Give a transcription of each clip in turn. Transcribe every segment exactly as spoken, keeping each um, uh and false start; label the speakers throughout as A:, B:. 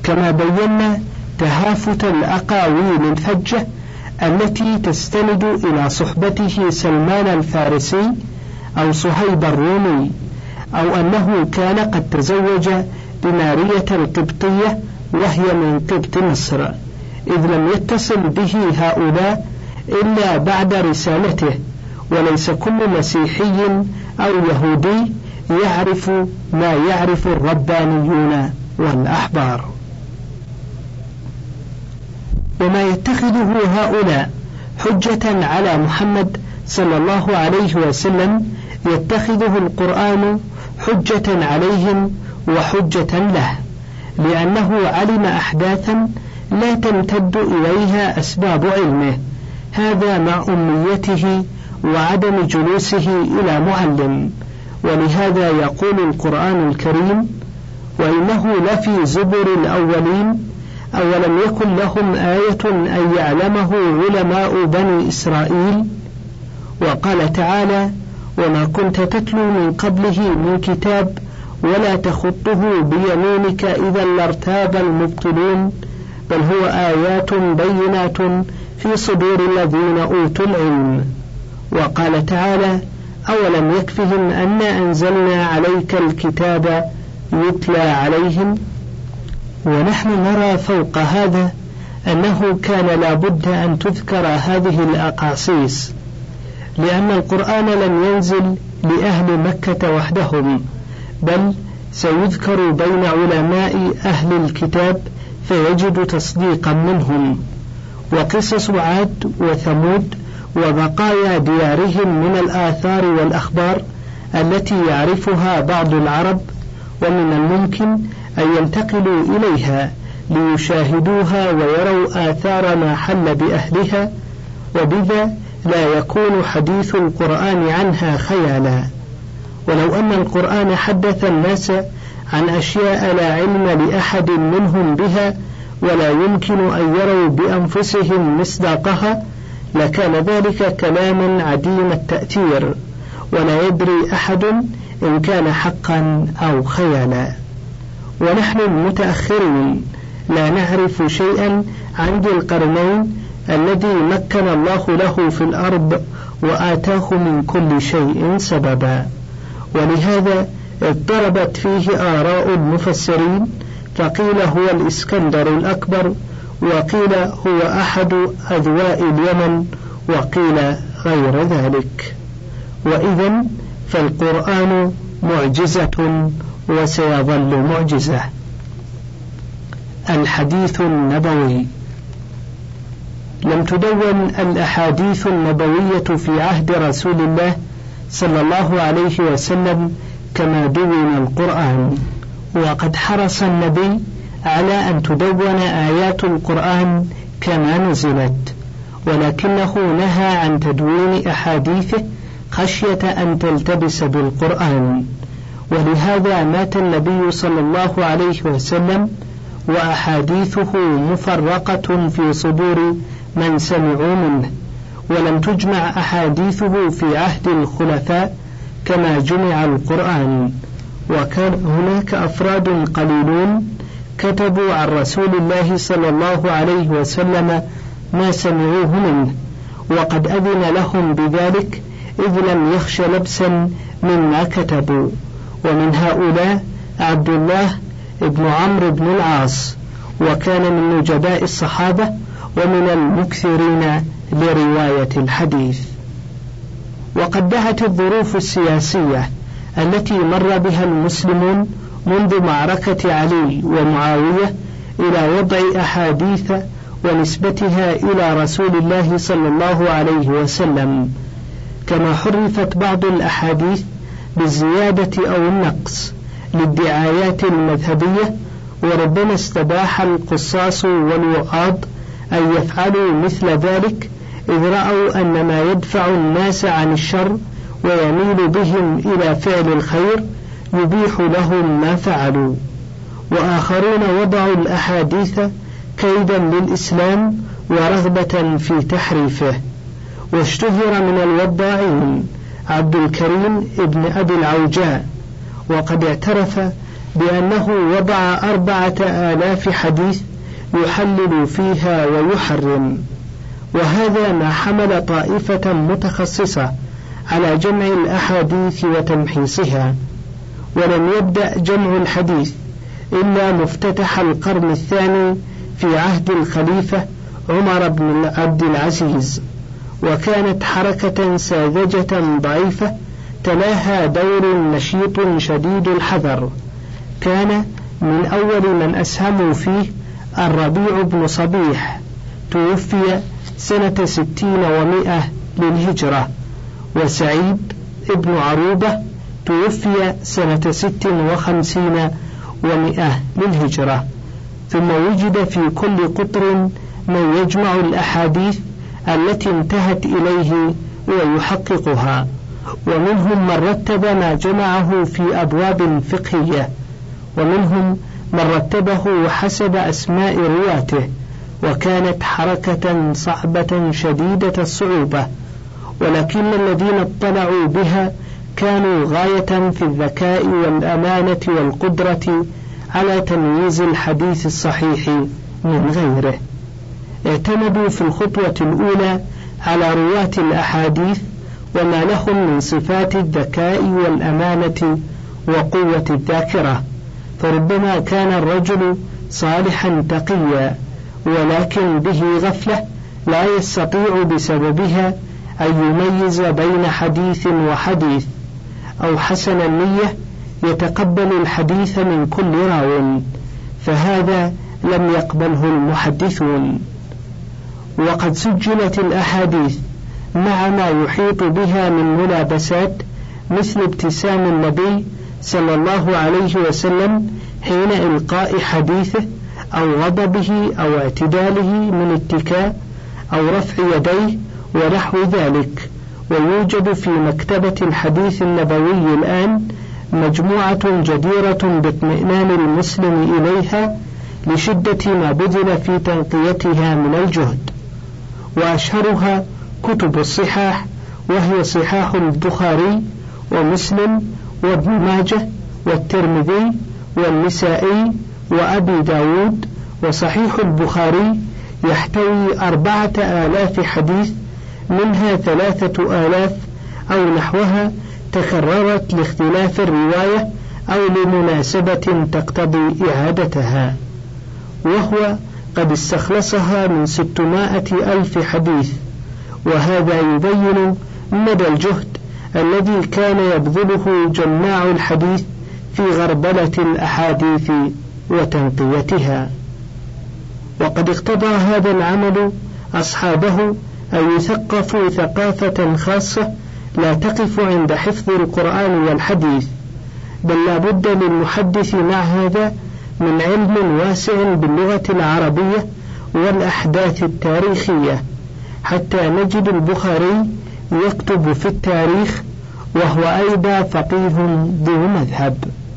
A: كما بينا تهافت الأقاويل الفجة التي تستند إلى صحبته سلمان الفارسي أو صهيب الرومي، أو أنه كان قد تزوج بمارية القبطية وهي من قبط مصر، إذ لم يتصل به هؤلاء إلا بعد رسالته، وليس كل مسيحي أو يهودي يعرف ما يعرف الربانيون والأحبار. وما يتخذه هؤلاء حجة على محمد صلى الله عليه وسلم يتخذه القرآن حجة عليهم وحجة له، لأنه علم أحداثا لا تمتد إليها أسباب علمه، هذا مع أمنيته وعدم جلوسه إلى معلم. ولهذا يقول القرآن الكريم: وإنه لفي زبر الأولين أولم يكن لهم آية أن يعلمه علماء بني إسرائيل. وقال تعالى: وما كنت تتلو من قبله من كتاب ولا تخطه بيمينك إذا لارتاب المبطلون بل هو آيات بينات في صدور الذين أوتوا العلم. وقال تعالى: أولم يكفهم أنا أنزلنا عليك الكتاب يتلى عليهم. ونحن نرى فوق هذا أنه كان لا بد أن تذكر هذه الأقاصيص، لأن القرآن لم ينزل لأهل مكة وحدهم، بل سيذكر بين علماء أهل الكتاب فيجد تصديقا منهم. وقصص عاد وثمود وبقايا ديارهم من الآثار والأخبار التي يعرفها بعض العرب، ومن الممكن أن ينتقلوا إليها ليشاهدوها ويروا آثار ما حل بأهلها، وبذا لا يكون حديث القرآن عنها خيالا. ولو أن القرآن حدث الناس عن أشياء لا علم لأحد منهم بها ولا يمكن أن يروا بأنفسهم مصداقها لكان ذلك كلاما عديم التأثير، ولا يدري أحد إن كان حقا أو خيالا. ونحن المتأخرين لا نعرف شيئا عن ذي القرنين الذي مكن الله له في الأرض وآتاه من كل شيء سببا، ولهذا اضطربت فيه آراء المفسرين، فقيل هو الإسكندر الأكبر، وقيل هو أحد أذواء اليمن، وقيل غير ذلك. وإذن فالقرآن معجزة وسيظل معجزة. الحديث النبوي. لم تدون الأحاديث النبوية في عهد رسول الله صلى الله عليه وسلم كما دون القرآن، وقد حرص النبي على أن تدون آيات القرآن كما نزلت، ولكنه نهى عن تدوين أحاديثه خشية أن تلتبس بالقرآن. ولهذا مات النبي صلى الله عليه وسلم وأحاديثه مفرقة في صدور من سمعوا منه، ولم تجمع أحاديثه في عهد الخلفاء كما جمع القرآن. وكان هناك أفراد قليلون كتبوا عن رسول الله صلى الله عليه وسلم ما سمعوه منه، وقد أذن لهم بذلك إذ لم يخش لبسا مما كتبوا. ومن هؤلاء عبد الله ابن عمرو بن العاص، وكان من نجباء الصحابة ومن المكثرين لرواية الحديث. وقد دعت الظروف السياسية التي مر بها المسلمون منذ معركة علي ومعاوية إلى وضع أحاديث ونسبتها إلى رسول الله صلى الله عليه وسلم، كما حرفت بعض الأحاديث بالزيادة أو النقص للدعايات المذهبية، وربما استباح القصاص والوعاظ أن يفعلوا مثل ذلك إذ رأوا أن ما يدفع الناس عن الشر ويميل بهم إلى فعل الخير يبيح لهم ما فعلوا. وآخرون وضعوا الأحاديث كيدا للإسلام ورغبة في تحريفه. واشتهر من الوضاعين عبد الكريم ابن أبي العوجاء، وقد اعترف بأنه وضع أربعة آلاف حديث يحلل فيها ويحرم، وهذا ما حمل طائفة متخصصة على جمع الأحاديث وتمحيصها. ولم يبدأ جمع الحديث إلا مفتتح القرن الثاني في عهد الخليفة عمر بن عبد العزيز، وكانت حركة ساذجة ضعيفة تلاها دور نشيط شديد الحذر. كان من أول من أسهموا فيه الربيع بن صبيح، توفي سنة ستين ومائة للهجرة، وسعيد ابن عروبة توفي سنة ست وخمسين ومائة للهجرة. ثم وجد في كل قطر من يجمع الأحاديث التي انتهت إليه ويحققها، ومنهم من رتب ما جمعه في أبواب فقهية، ومنهم من رتبه حسب أسماء رواته، وكانت حركة صعبة شديدة الصعوبة، ولكن الذين اطلعوا بها كانوا غاية في الذكاء والأمانة والقدرة على تمييز الحديث الصحيح من غيره. اعتمدوا في الخطوة الأولى على رواة الأحاديث وما لهم من صفات الذكاء والأمانة وقوة الذاكرة، فربما كان الرجل صالحا تقيا ولكن به غفلة لا يستطيع بسببها أن يميز بين حديث وحديث، أو حسن النية يتقبل الحديث من كل راو، فهذا لم يقبله المحدثون. وقد سجلت الأحاديث مع ما يحيط بها من ملابسات، مثل ابتسام النبي صلى الله عليه وسلم حين إلقاء حديثه، أو غضبه أو اعتداله من اتكاء، أو رفع يديه ونحو ذلك. ويوجد في مكتبة الحديث النبوي الآن مجموعة جديرة باطمئنان المسلم إليها لشدة ما بذل في تنقيتها من الجهد، وأشهرها كتب الصحاح، وهي صحاح البخاري ومسلم وابن ماجه والترمذي والنسائي وأبي داود. وصحيح البخاري يحتوي أربعة آلاف حديث، منها ثلاثة آلاف أو نحوها تكررت لاختلاف الرواية أو لمناسبة تقتضي إعادتها، وهو قد استخلصها من ستمائة ألف حديث. وهذا يبين مدى الجهد الذي كان يبذله جماع الحديث في غربلة الأحاديث وتنقيتها. وقد اقتضى هذا العمل أصحابه أن يثقفوا ثقافة خاصة لا تقف عند حفظ القرآن والحديث، بل لا بد للمحدث مع هذا من علم واسع باللغة العربية والأحداث التاريخية، حتى نجد البخاري يكتب في التاريخ وهو أيضا فقيه ذو مذهب.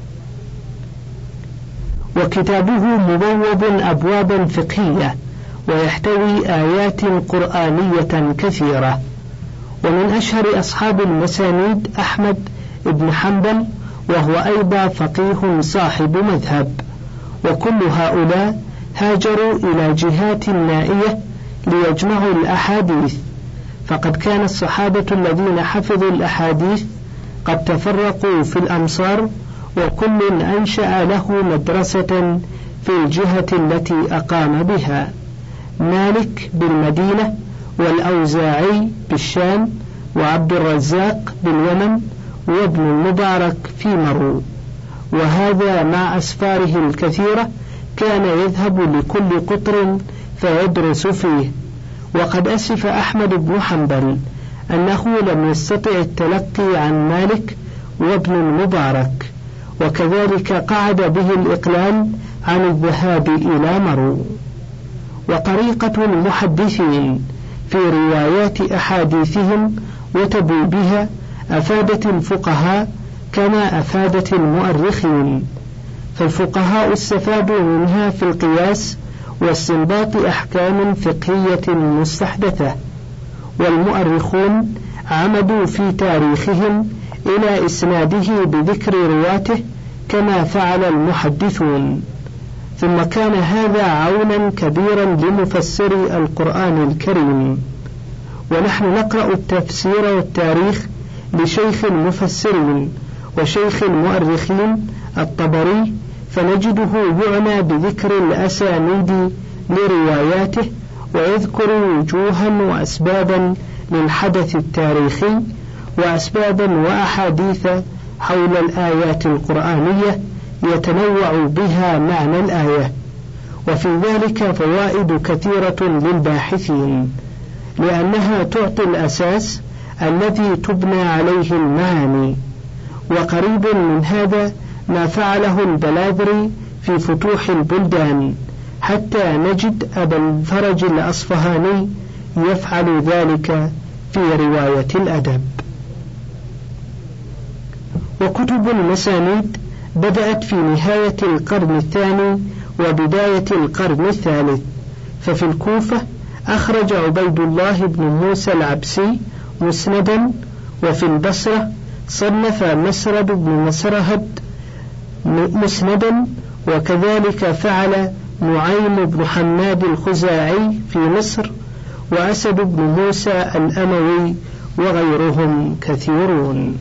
A: وكتابه مبوب أبوابا فقهية، ويحتوي آيات قرآنية كثيرة. ومن أشهر أصحاب المسانيد أحمد بن حنبل، وهو أيضا فقيه صاحب مذهب. وكل هؤلاء هاجروا إلى جهات نائية ليجمعوا الأحاديث، فقد كان الصحابة الذين حفظوا الأحاديث قد تفرقوا في الأمصار، وكل أنشأ له مدرسة في الجهة التي أقام بها، مالك بالمدينة، والأوزاعي بالشام، وعبد الرزاق باليمن، وابن المبارك في مرو. وهذا مع أسفاره الكثيرة كان يذهب لكل قطر فيدرس فيه. وقد أسف أحمد بن حنبل أنه لم يستطع التلقي عن مالك وابن المبارك، وكذلك قعد به الإقلال عن الذهاب إلى مرو. وطريقة المحدثين في روايات أحاديثهم وتبويبها أفادت الفقهاء كما أفادت المؤرخين، فالفقهاء استفادوا منها في القياس واستنباط أحكام فقهية مستحدثة، والمؤرخون عمدوا في تاريخهم إلى إسناده بذكر رواته كما فعل المحدثون. ثم كان هذا عونا كبيرا لمفسري القرآن الكريم. ونحن نقرأ التفسير والتاريخ لشيخ المفسرين وشيخ المؤرخين الطبري، فنجده يعنى بذكر الأسانيد لرواياته، ويذكر وجوها وأسبابا للحدث التاريخي وأسبابا وأحاديث حول الآيات القرآنية يتنوع بها معنى الآية. وفي ذلك فوائد كثيرة للباحثين، لأنها تعطي الأساس الذي تبنى عليه المعاني. وقريب من هذا ما فعله البلاذري في فتوح البلدان، حتى نجد أبا الفرج الأصفهاني يفعل ذلك في رواية الأدب. وكتب المسانيد بدأت في نهاية القرن الثاني وبداية القرن الثالث. ففي الكوفة أخرج عبيد الله بن موسى العبسي مسندا، وفي البصرة صنف مسرد بن مسرهد مسندا، وكذلك فعل نعيم بن حماد الخزاعي في مصر، وأسد بن موسى الأموي، وغيرهم كثيرون.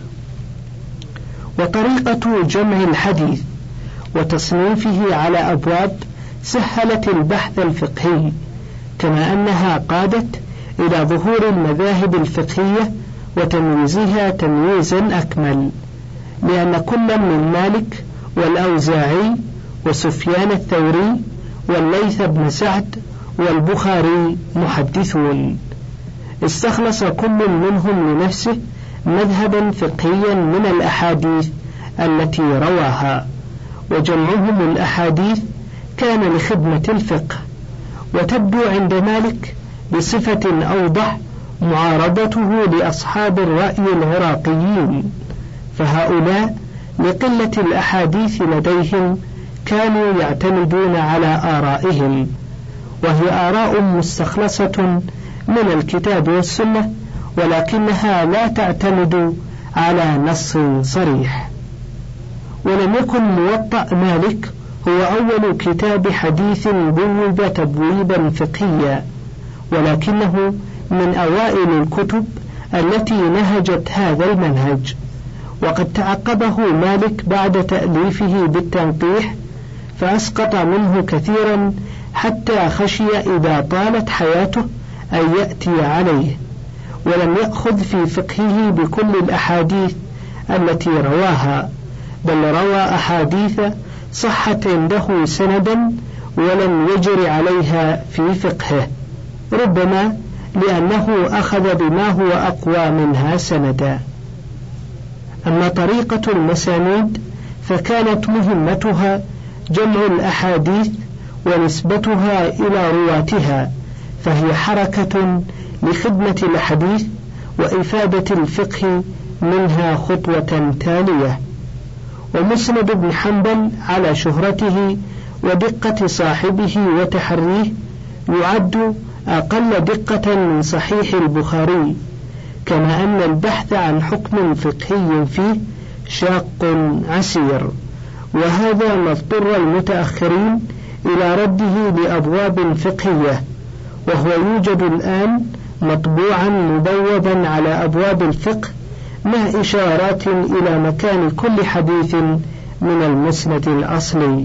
A: وطريقة جمع الحديث وتصنيفه على أبواب سهلت البحث الفقهي، كما أنها قادت إلى ظهور المذاهب الفقهية وتمييزها تمييزا أكمل، لأن كل من مالك والأوزاعي وسفيان الثوري والليث بن سعد والبخاري محدثون، استخلص كل منهم لنفسه مذهبا فقهيا من الأحاديث التي رواها، وجمعهم الأحاديث كان لخدمة الفقه. وتبدو عند مالك بصفة أوضح معارضته لأصحاب الرأي العراقيين، فهؤلاء لقلة الأحاديث لديهم كانوا يعتمدون على آرائهم، وهي آراء مستخلصة من الكتاب والسنة، ولكنها لا تعتمد على نص صريح. ولم يكن موطأ مالك هو أول كتاب حديث بوب تبويبا فقهيا، ولكنه من أوائل الكتب التي نهجت هذا المنهج، وقد تعقبه مالك بعد تأليفه بالتنقيح، فأسقط منه كثيرا حتى خشي إذا طالت حياته أن يأتي عليه، ولم يأخذ في فقهه بكل الأحاديث التي رواها، بل روى أحاديث صحت عنده سندا ولم يجر عليها في فقهه، ربما لأنه أخذ بما هو أقوى منها سندا. أما طريقة المسانيد فكانت مهمتها جمع الأحاديث ونسبتها إلى رواتها، فهي حركة لخدمة الحديث وإفادة الفقه منها خطوة تالية. ومسند بن حنبل على شهرته ودقة صاحبه وتحريه يعد أقل دقة من صحيح البخاري، كما أن البحث عن حكم فقهي فيه شاق عسير، وهذا ما اضطر المتأخرين إلى رده لأبواب فقهية، وهو يوجد الآن مطبوعا مبوبا على أبواب الفقه مع إشارات إلى مكان كل حديث من المسند الأصلي.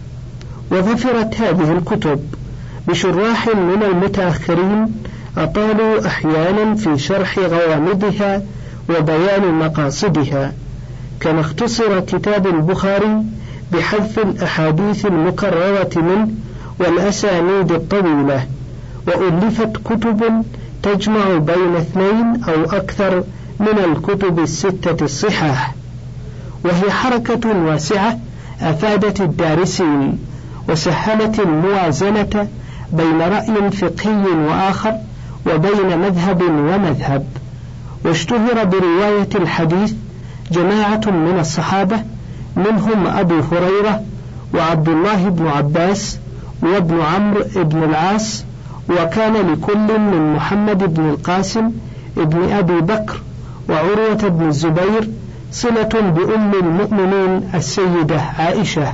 A: وظفرت هذه الكتب بشراح من المتأخرين أطالوا أحيانا في شرح غوامضها وبيان مقاصدها، كما اختصر كتاب البخاري بحذف الأحاديث المكررة منه والأسانيد الطويلة، وألفت كتب تجمع بين اثنين أو أكثر من الكتب الستة الصحاح، وهي حركة واسعة أفادت الدارسين وسهلت الموازنة بين رأي فقهي وآخر وبين مذهب ومذهب. واشتهر برواية الحديث جماعة من الصحابة، منهم أبو هريرة وعبد الله بن عباس وابن عمرو بن العاص، وكان لكل من محمد بن القاسم ابن أبي بكر وعروة بن الزبير صلة بأم المؤمنين السيدة عائشة،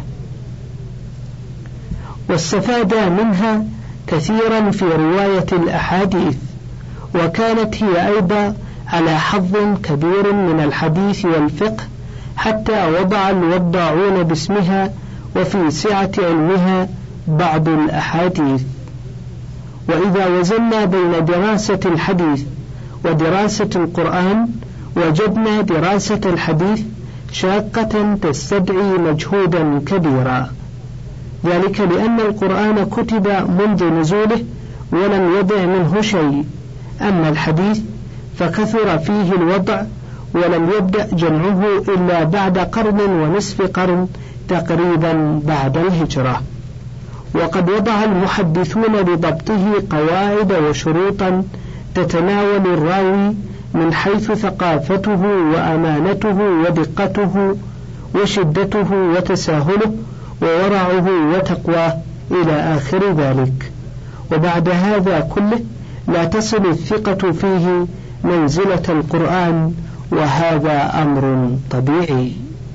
A: واستفاد منها كثيرا في رواية الأحاديث، وكانت هي أيضا على حظ كبير من الحديث والفقه، حتى وضع الوضاعون باسمها وفي سعة علمها بعض الأحاديث. وإذا وزنا بين دراسة الحديث ودراسة القرآن وجدنا دراسة الحديث شاقة تستدعي مجهودا كبيرا، ذلك لأن القرآن كتب منذ نزوله ولم يضع منه شيء، أما الحديث فكثر فيه الوضع ولم يبدأ جمعه إلا بعد قرن ونصف قرن تقريبا بعد الهجرة. وقد وضع المحدثون لضبطه قواعد وشروطا تتناول الراوي من حيث ثقافته وأمانته ودقته وشدته وتساهله وورعه وتقواه إلى آخر ذلك. وبعد هذا كله لا تصل الثقة فيه منزلة القرآن، وهذا أمر طبيعي.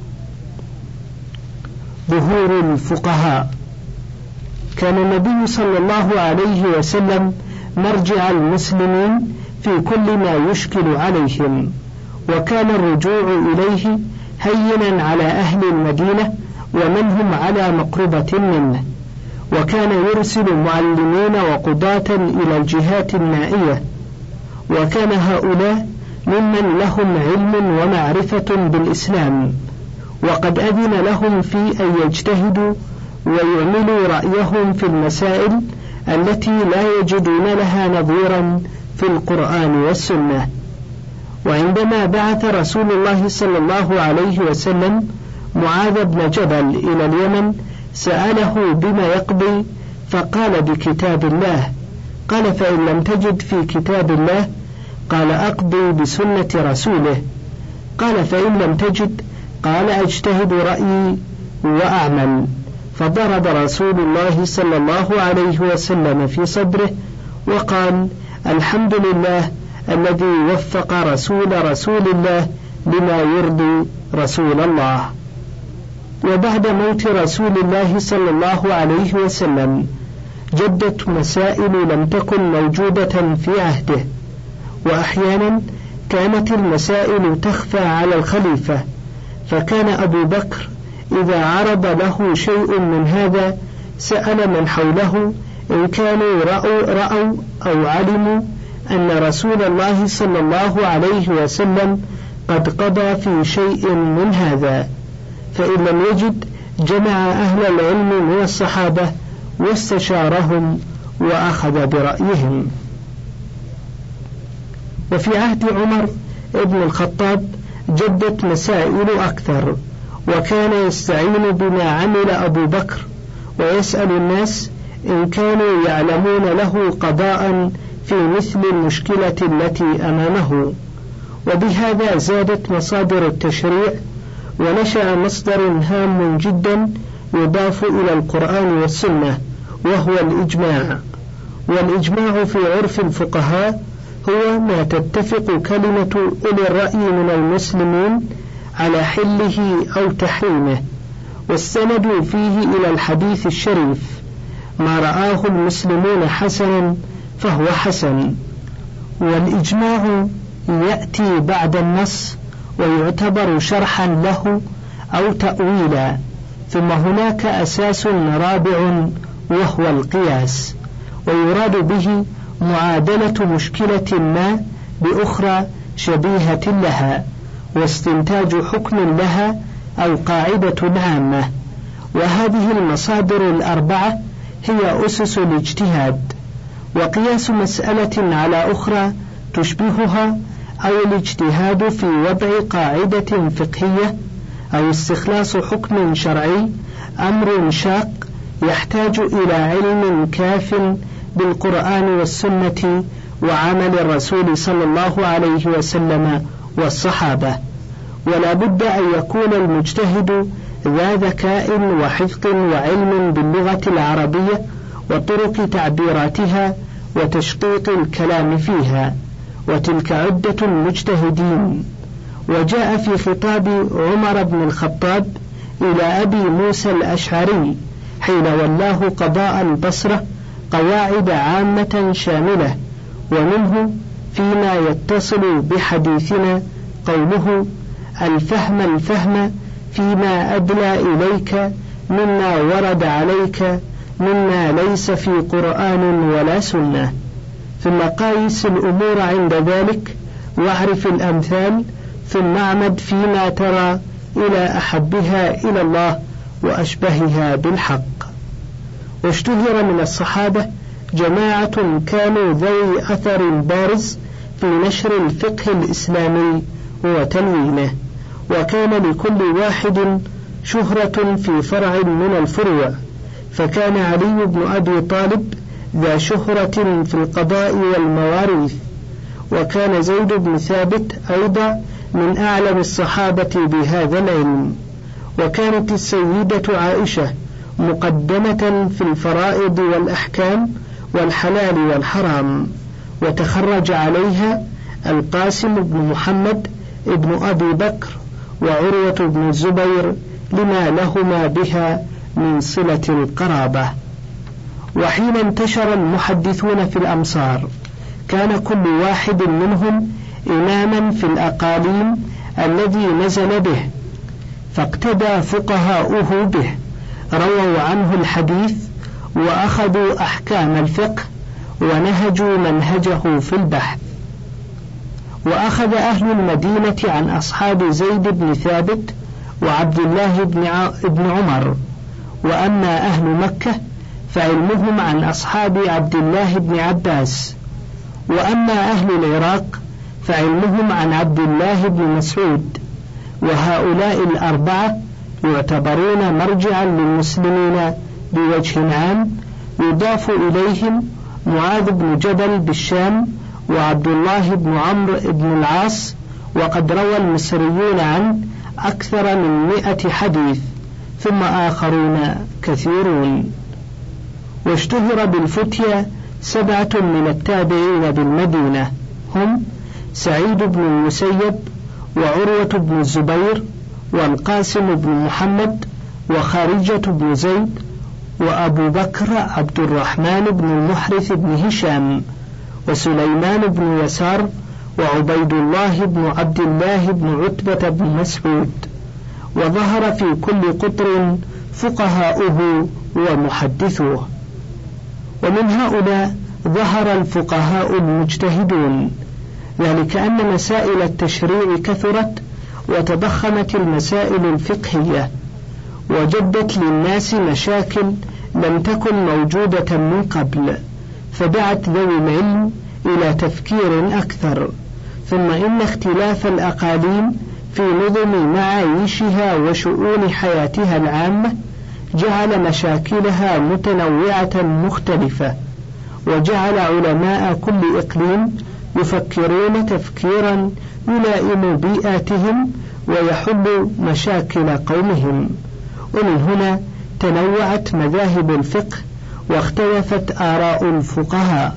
A: ظهور الفقهاء. كان النبي صلى الله عليه وسلم مرجع المسلمين في كل ما يشكل عليهم، وكان الرجوع إليه هينا على أهل المدينة ومن هم على مقربة منه، وكان يرسل معلمين وقضاة إلى الجهات النائية، وكان هؤلاء ممن لهم علم ومعرفة بالإسلام، وقد أذن لهم في أن يجتهدوا ويعملوا رأيهم في المسائل التي لا يجدون لها نظيرا في القرآن والسنة. وعندما بعث رسول الله صلى الله عليه وسلم معاذ بن جبل إلى اليمن سأله بما يقضي، فقال بكتاب الله. قال فإن لم تجد في كتاب الله؟ قال أقضي بسنة رسوله. قال فإن لم تجد؟ قال أجتهد رأيي وأعمل. فضرب رسول الله صلى الله عليه وسلم في صدره وقال: الحمد لله الذي وفق رسول رسول الله لما يرضي رسول الله. وبعد موت رسول الله صلى الله عليه وسلم جدت مسائل لم تكن موجودة في عهده، وأحيانا كانت المسائل تخفى على الخليفة، فكان أبو بكر إذا عرض له شيء من هذا سأل من حوله إن كانوا رأوا, رأوا أو علموا أن رسول الله صلى الله عليه وسلم قد قضى في شيء من هذا، فإن لم يجد جمع أهل العلم من الصحابة واستشارهم وأخذ برأيهم. وفي عهد عمر ابن الخطاب جدت مسائل أكثر، وكان يستعين بما عمل أبو بكر ويسأل الناس إن كانوا يعلمون له قضاء في مثل المشكلة التي أمامه. وبهذا زادت مصادر التشريع، ونشأ مصدر هام جدا يضاف إلى القرآن والسنة، وهو الإجماع. والإجماع في عرف الفقهاء هو ما تتفق كلمة أولي الرأي من المسلمين على حله أو تحريمه، واستندوا فيه إلى الحديث الشريف: ما رآه المسلمون حسنا فهو حسن. والإجماع يأتي بعد النص ويعتبر شرحا له أو تأويلا، ثم هناك أساس رابع وهو القياس، ويراد به معادلة مشكلة ما بأخرى شبيهة لها، واستنتاج حكم لها أو قاعدة عامة. وهذه المصادر الأربعة هي أسس الاجتهاد. وقياس مسألة على أخرى تشبهها، أو الاجتهاد في وضع قاعدة فقهية، أو استخلاص حكم شرعي، أمر شاق يحتاج إلى علم كاف بالقرآن والسنة وعمل الرسول صلى الله عليه وسلم والصحابة. ولا بد أن يكون المجتهد ذا ذكاء وحفظ وعلم باللغة العربية وطرق تعبيراتها وتشقيق الكلام فيها، وتلك عدة المجتهدين. وجاء في خطاب عمر بن الخطاب إلى أبي موسى الأشعري حين ولاه قضاء البصرة قواعد عامة شاملة، ومنه فيما يتصل بحديثنا قوله: الفهم الفهم فيما أدلى إليك مما ورد عليك مما ليس في قرآن ولا سنة، ثم قايس الأمور عند ذلك واعرف الأمثال، ثم اعمد فيما ترى إلى أحبها إلى الله وأشبهها بالحق. واشتهر من الصحابة جماعة كانوا ذوي أثر بارز في نشر الفقه الإسلامي وتلوينه، وكان لكل واحد شهرة في فرع من الفروع، فكان علي بن أبي طالب ذا شهرة في القضاء والمواريث، وكان زيد بن ثابت أيضا من أعلم الصحابة بهذا العلم، وكانت السيدة عائشة مقدمة في الفرائض والأحكام والحلال والحرام، وتخرج عليها القاسم بن محمد ابن أبي بكر وعروة بن الزبير لما لهما بها من صلة القرابة. وحين انتشر المحدثون في الأمصار كان كل واحد منهم إماما في الأقاليم الذي نزل به، فاقتدى فقهاؤه به، رووا عنه الحديث وأخذوا أحكام الفقه ونهجوا منهجه في البحث. وأخذ أهل المدينة عن أصحاب زيد بن ثابت وعبد الله بن عمر، وأما أهل مكة فعلمهم عن أصحاب عبد الله بن عباس، وأما أهل العراق فعلمهم عن عبد الله بن مسعود، وهؤلاء الأربعة يعتبرون مرجعا للمسلمين بوجه عام، يضاف إليهم معاذ بن جبل بالشام وعبد الله بن عمرو بن العاص، وقد روى المصريون عنه أكثر من مئة حديث، ثم آخرون كثيرون. واشتهر بالفتية سبعة من التابعين بالمدينة، هم سعيد بن المسيب وعروة بن الزبير والقاسم بن محمد وخارجة بن زيد وأبو بكر عبد الرحمن بن المحرث بن هشام وسليمان بن يسار وعبيد الله بن عبد الله بن عتبة بن مسعود. وظهر في كل قطر فقهاؤه ومحدثوه. ومن هؤلاء ظهر الفقهاء المجتهدون، ذلك أن مسائل التشريع كثرت وتضخمت المسائل الفقهية، وجدت للناس مشاكل لم تكن موجودة من قبل، فدعت ذوي العلم إلى تفكير أكثر. ثم إن اختلاف الأقاليم في نظم معايشها وشؤون حياتها العامة جعل مشاكلها متنوعة مختلفة، وجعل علماء كل إقليم يفكرون تفكيرا يلائم بيئاتهم ويحل مشاكل قومهم. ومن هنا تنوعت مذاهب الفقه واختلفت آراء الفقهاء.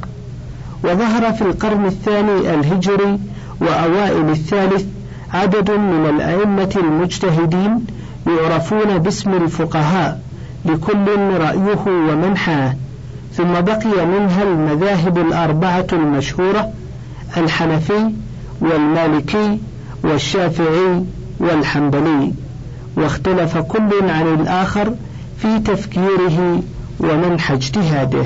A: وظهر في القرن الثاني الهجري وأوائل الثالث عدد من الأئمة المجتهدين يعرفون باسم الفقهاء، لكل رأيه ومنحاه. ثم بقي منها المذاهب الأربعة المشهورة: الحنفي والمالكي والشافعي والحنبلي، واختلف كل عن الآخر في تفكيره ومنحى اجتهاده.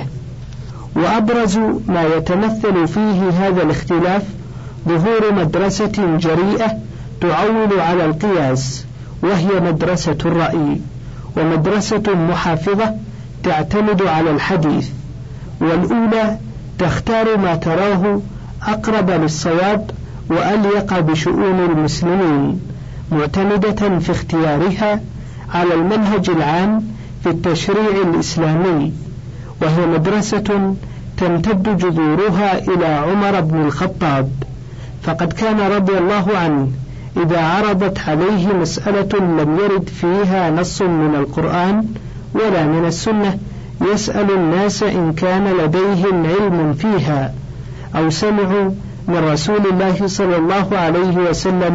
A: وأبرز ما يتمثل فيه هذا الاختلاف ظهور مدرسة جريئة تعول على القياس، وهي مدرسة الرأي، ومدرسة محافظة تعتمد على الحديث. والأولى تختار ما تراه أقرب للصواب وأليق بشؤون المسلمين، معتمدة في اختيارها على المنهج العام في التشريع الإسلامي، وهي مدرسة تمتد جذورها إلى عمر بن الخطاب، فقد كان رضي الله عنه إذا عرضت عليه مسألة لم يرد فيها نص من القرآن ولا من السنة يسأل الناس إن كان لديهم علم فيها أو سمعوا من رسول الله صلى الله عليه وسلم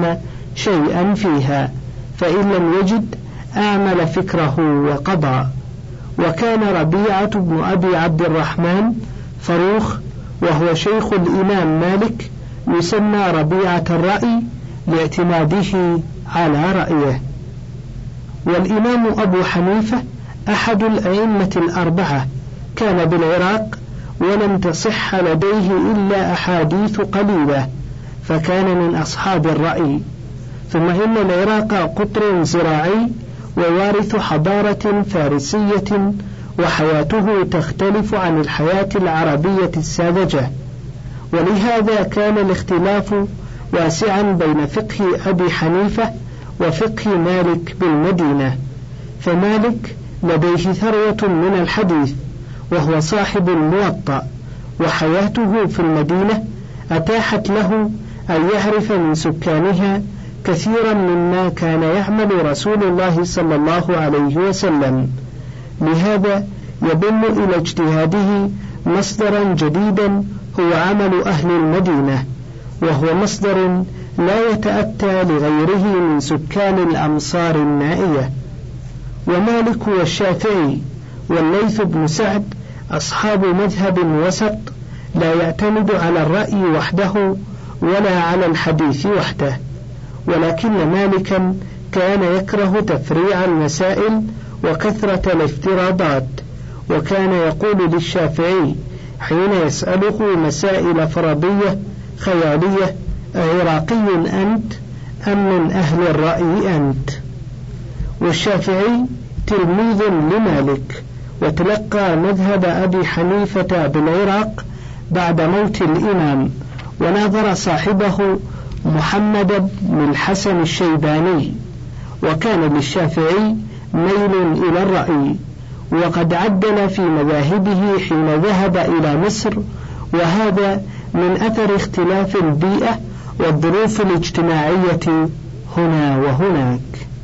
A: شيئا فيها، فإن لم يجد أعمل فكره وقضى. وكان ربيعة بن أبي عبد الرحمن فروخ وهو شيخ الإمام مالك يسمى ربيعة الرأي لاعتماده على رأيه. والإمام أبو حنيفة أحد الأئمة الأربعة، كان بالعراق ولم تصح لديه إلا أحاديث قليلة، فكان من أصحاب الرأي. ثم إن العراق قطر زراعي ووارث حضارة فارسية، وحياته تختلف عن الحياة العربية الساذجة، ولهذا كان الاختلاف واسعا بين فقه أبي حنيفة وفقه مالك بالمدينة. فمالك لديه ثروة من الحديث وهو صاحب الموطأ، وحياته في المدينة أتاحت له أن يعرف من سكانها كثيرا مما كان يعمل رسول الله صلى الله عليه وسلم. لهذا يضم إلى اجتهاده مصدرا جديدا هو عمل أهل المدينة، وهو مصدر لا يتأتى لغيره من سكان الأمصار النائية. ومالك والشافعي والليث بن سعد أصحاب مذهب وسط لا يعتمد على الرأي وحده ولا على الحديث وحده، ولكن مالكا كان يكره تفريع المسائل وكثرة الافتراضات، وكان يقول للشافعي حين يسأله مسائل فرضية خيالية: عراقي أنت أم من أهل الرأي أنت؟ والشافعي تلميذ لمالك، وتلقى مذهب أبي حنيفة بالعراق بعد موت الإمام، وناظر صاحبه محمد بن الحسن الشيباني، وكان للشافعي ميل إلى الرأي، وقد عدل في مذاهبه حين ذهب إلى مصر، وهذا من أثر اختلاف البيئة والظروف الاجتماعية هنا وهناك.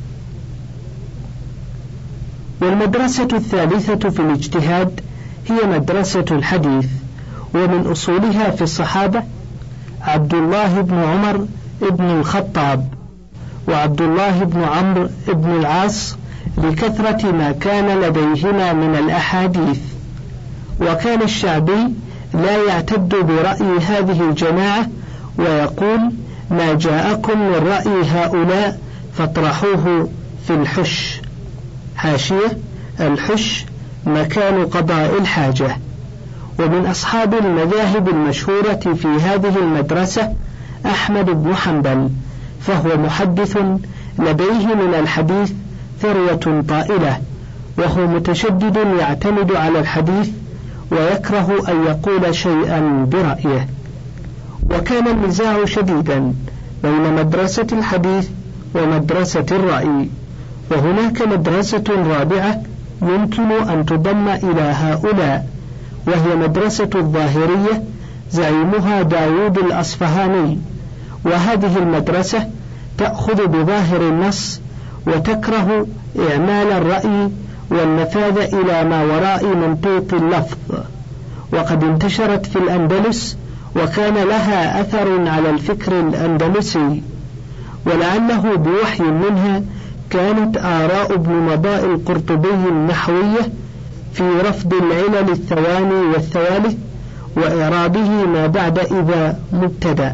A: والمدرسة الثالثة في الاجتهاد هي مدرسة الحديث، ومن أصولها في الصحابة عبد الله بن عمر بن الخطاب وعبد الله بن عمرو بن العاص لكثرة ما كان لديهما من الأحاديث. وكان الشعبي لا يعتد برأي هذه الجماعة، ويقول: ما جاءكم من رأي هؤلاء فاطرحوه في الحش. حاشية: الحش مكان قضاء الحاجة. ومن أصحاب المذاهب المشهورة في هذه المدرسة أحمد بن حنبل، فهو محدث لديه من الحديث ثروة طائلة، وهو متشدد يعتمد على الحديث ويكره أن يقول شيئا برأيه. وكان النزاع شديدا بين مدرسة الحديث ومدرسة الرأي. وهناك مدرسة رابعة يمكن أن تضم إلى هؤلاء، وهي مدرسة الظاهرية زعيمها داود الأصفهاني. وهذه المدرسة تأخذ بظاهر النص وتكره إعمال الرأي والنفاذ إلى ما وراء منطوق اللفظ، وقد انتشرت في الأندلس وكان لها أثر على الفكر الأندلسي، ولعله بوحي منها كانت آراء ابن مضاء القرطبي النحوية في رفض العلل الثواني والثوالث وإعرابه ما بعد إذا مبتدأ.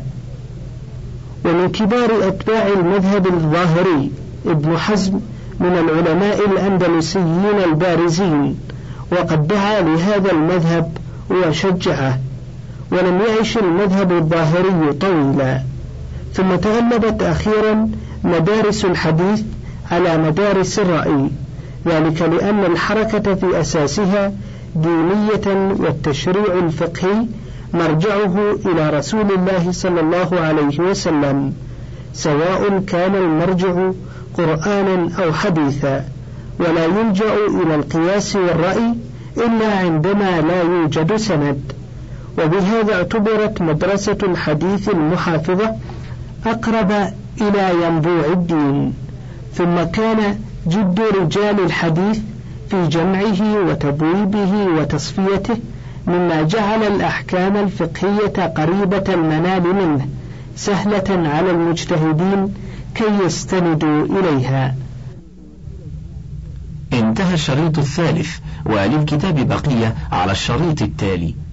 A: ومن كبار أتباع المذهب الظاهري ابن حزم من العلماء الأندلسيين البارزين، وقد دعا لهذا المذهب وشجعه، ولم يعش المذهب الظاهري طويلا. ثم تغلبت أخيرا مدارس الحديث على مدارس الرأي، ذلك لأن الحركة في أساسها دينية، والتشريع الفقهي مرجعه إلى رسول الله صلى الله عليه وسلم، سواء كان المرجع قرآنا أو حديثا، ولا يلجأ إلى القياس والرأي إلا عندما لا يوجد سند. وبهذا اعتبرت مدرسة الحديث المحافظة أقرب إلى ينبوع الدين. ثم كان جد رجال الحديث في جمعه وتبويبه وتصفيته مما جعل الأحكام الفقهية قريبة المنال منه، سهلة على المجتهدين كي يستندوا إليها.
B: انتهى الشريط الثالث، وللكتاب بقية على الشريط التالي.